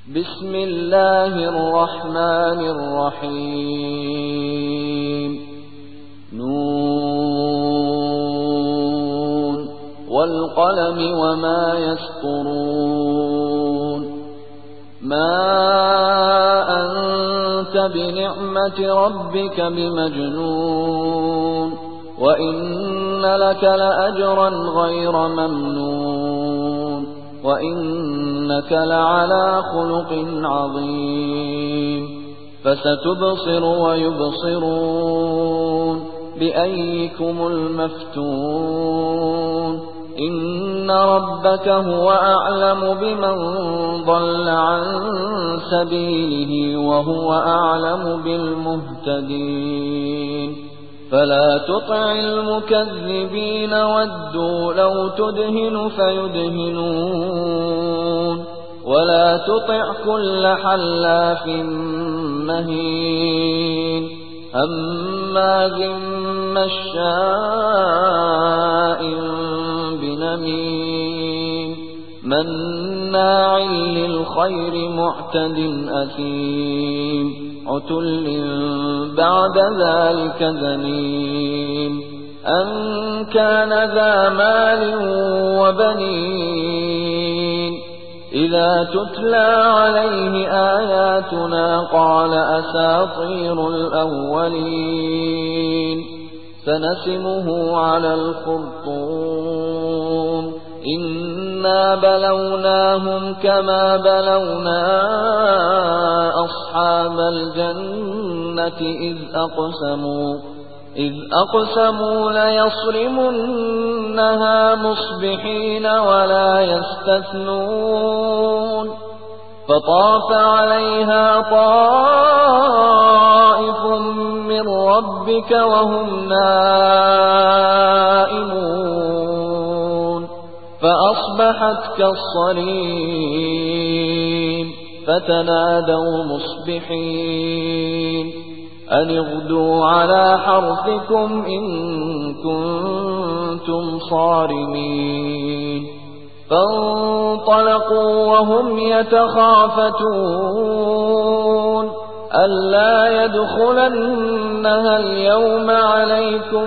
بسم الله الرحمن الرحيم نون والقلم وما يسطرون ما أنت بنعمة ربك بمجنون وإن لك لأجرا غير ممنون وإنك لعلى خلق عظيم فستبصر ويبصرون بأيكم المفتون إن ربك هو أعلم بمن ضل عن سبيله وهو أعلم بالمهتدين فلا تطع المكذبين ودوا لو تدهن فيدهنون ولا تطع كل حلاف مهين هماز مشاء بنميم مناع للخير معتد أثيم عتل بعد ذلك زنيم أن كان ذا مال وبنين إذا تتلى عليه آياتنا قال أساطير الأولين سنسمه على الخرطوم إنا بلوناهم كما بلونا أصحاب الجنة إذ أقسموا ليصرمنها مصبحين ولا يستثنون فطاف عليها طائف من ربك وهم نائمون فأصبحت كالصريم فتنادوا مصبحين أن اغدوا على حرثكم إن كنتم صارمين فانطلقوا وهم يتخافتون ألا يدخلنها اليوم عليكم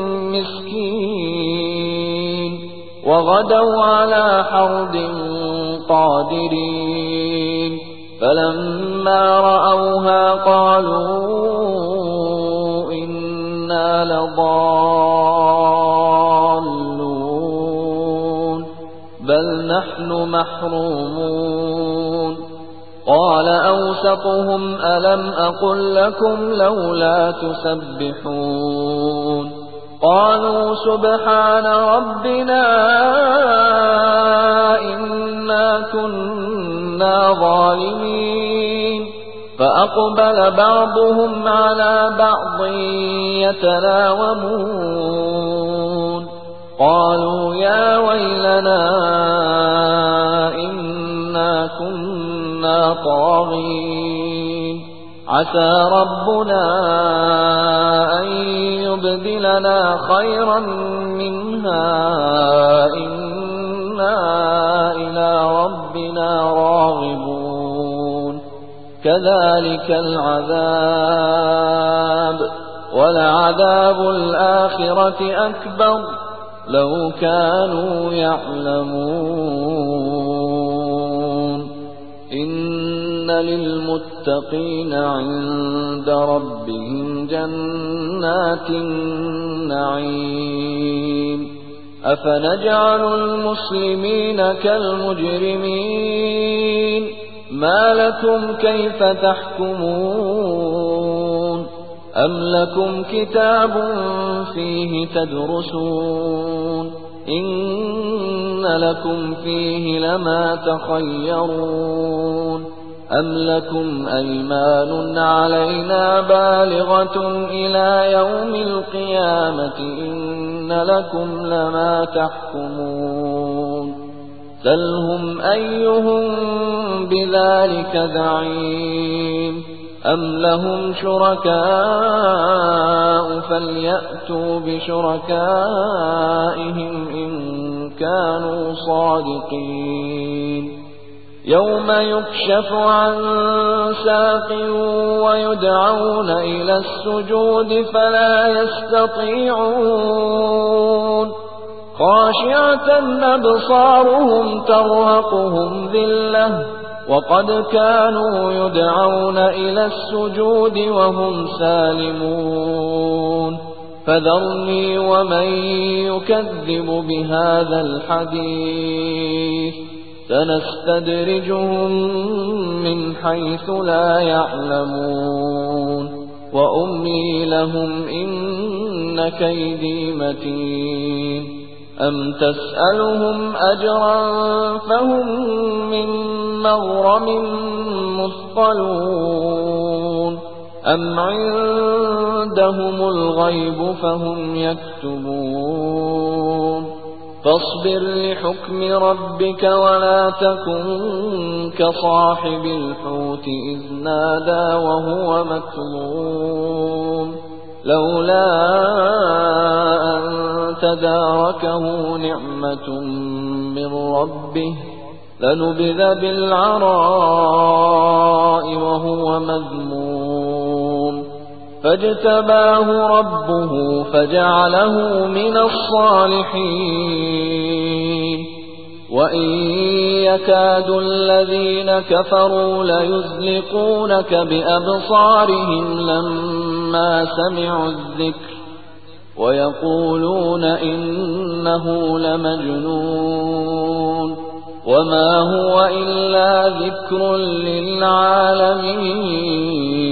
مسكين وغدوا على حرد قادرين فلما رأوها قالوا إنا لضالون بل نحن محرومون قال أوسطهم ألم أقل لكم لولا تسبحون قالوا سبحان ربنا إنا كنا ظالمين فأقبل بعضهم على بعض يتلاومون قالوا يا ويلنا إنا كنا طاغين عسى ربنا أن يبدلنا خيرا منها إنا إلى ربنا راغبون كذلك العذاب ولعذاب الآخرة أكبر لو كانوا يعلمون إن للمتقين عند ربهم جنات النعيم أفنجعل المسلمين كالمجرمين ما لكم كيف تحكمون أم لكم كتاب فيه تدرسون إن لكم فيه لما تخيرون أم لكم أيمان علينا بالغة إلى يوم القيامة إن لكم لما تحكمون سلهم أيهم بذلك زعيم أم لهم شركاء فليأتوا بشركائهم إن كانوا صادقين يوم يكشف عن ساق ويدعون إلى السجود فلا يستطيعون خاشعة أبصارهم ترهقهم ذلة وقد كانوا يدعون إلى السجود وهم سالمون فذرني ومن يكذب بهذا الحديث سنستدرجهم من حيث لا يعلمون وأملي لهم إن كيدي متين أم تسألهم أجرا فهم من مغرم مثقلون أم عندهم الغيب فهم يكتبون فاصبر لحكم ربك ولا تكن كصاحب الحوت إذ نادى وهو مكظوم لولا أن تداركه نعمة من ربه لنبذ بالعراء وهو مذموم فاجتباه ربه فجعله من الصالحين وإن يكاد الذين كفروا ليزلقونك بأبصارهم لما سمعوا الذكر ويقولون إنه لمجنون وما هو إلا ذكر للعالمين